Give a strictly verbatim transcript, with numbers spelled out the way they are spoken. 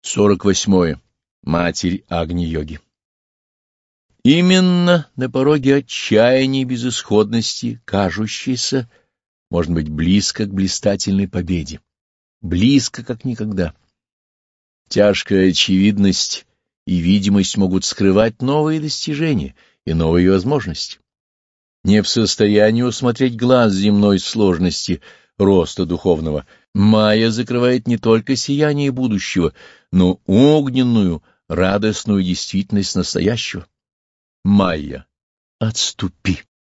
сорок восьмое. Матерь Агни-йоги. Именно на пороге отчаяния и безысходности, кажущейся, может быть близко к блистательной победе, близко как никогда. Тяжкая очевидность и видимость могут скрывать новые достижения и новые возможности. Не в состоянии усмотреть глаз земной сложности роста духовного, майя закрывает не только сияние будущего, но огненную, радостную действительность настоящего. Майя, отступи!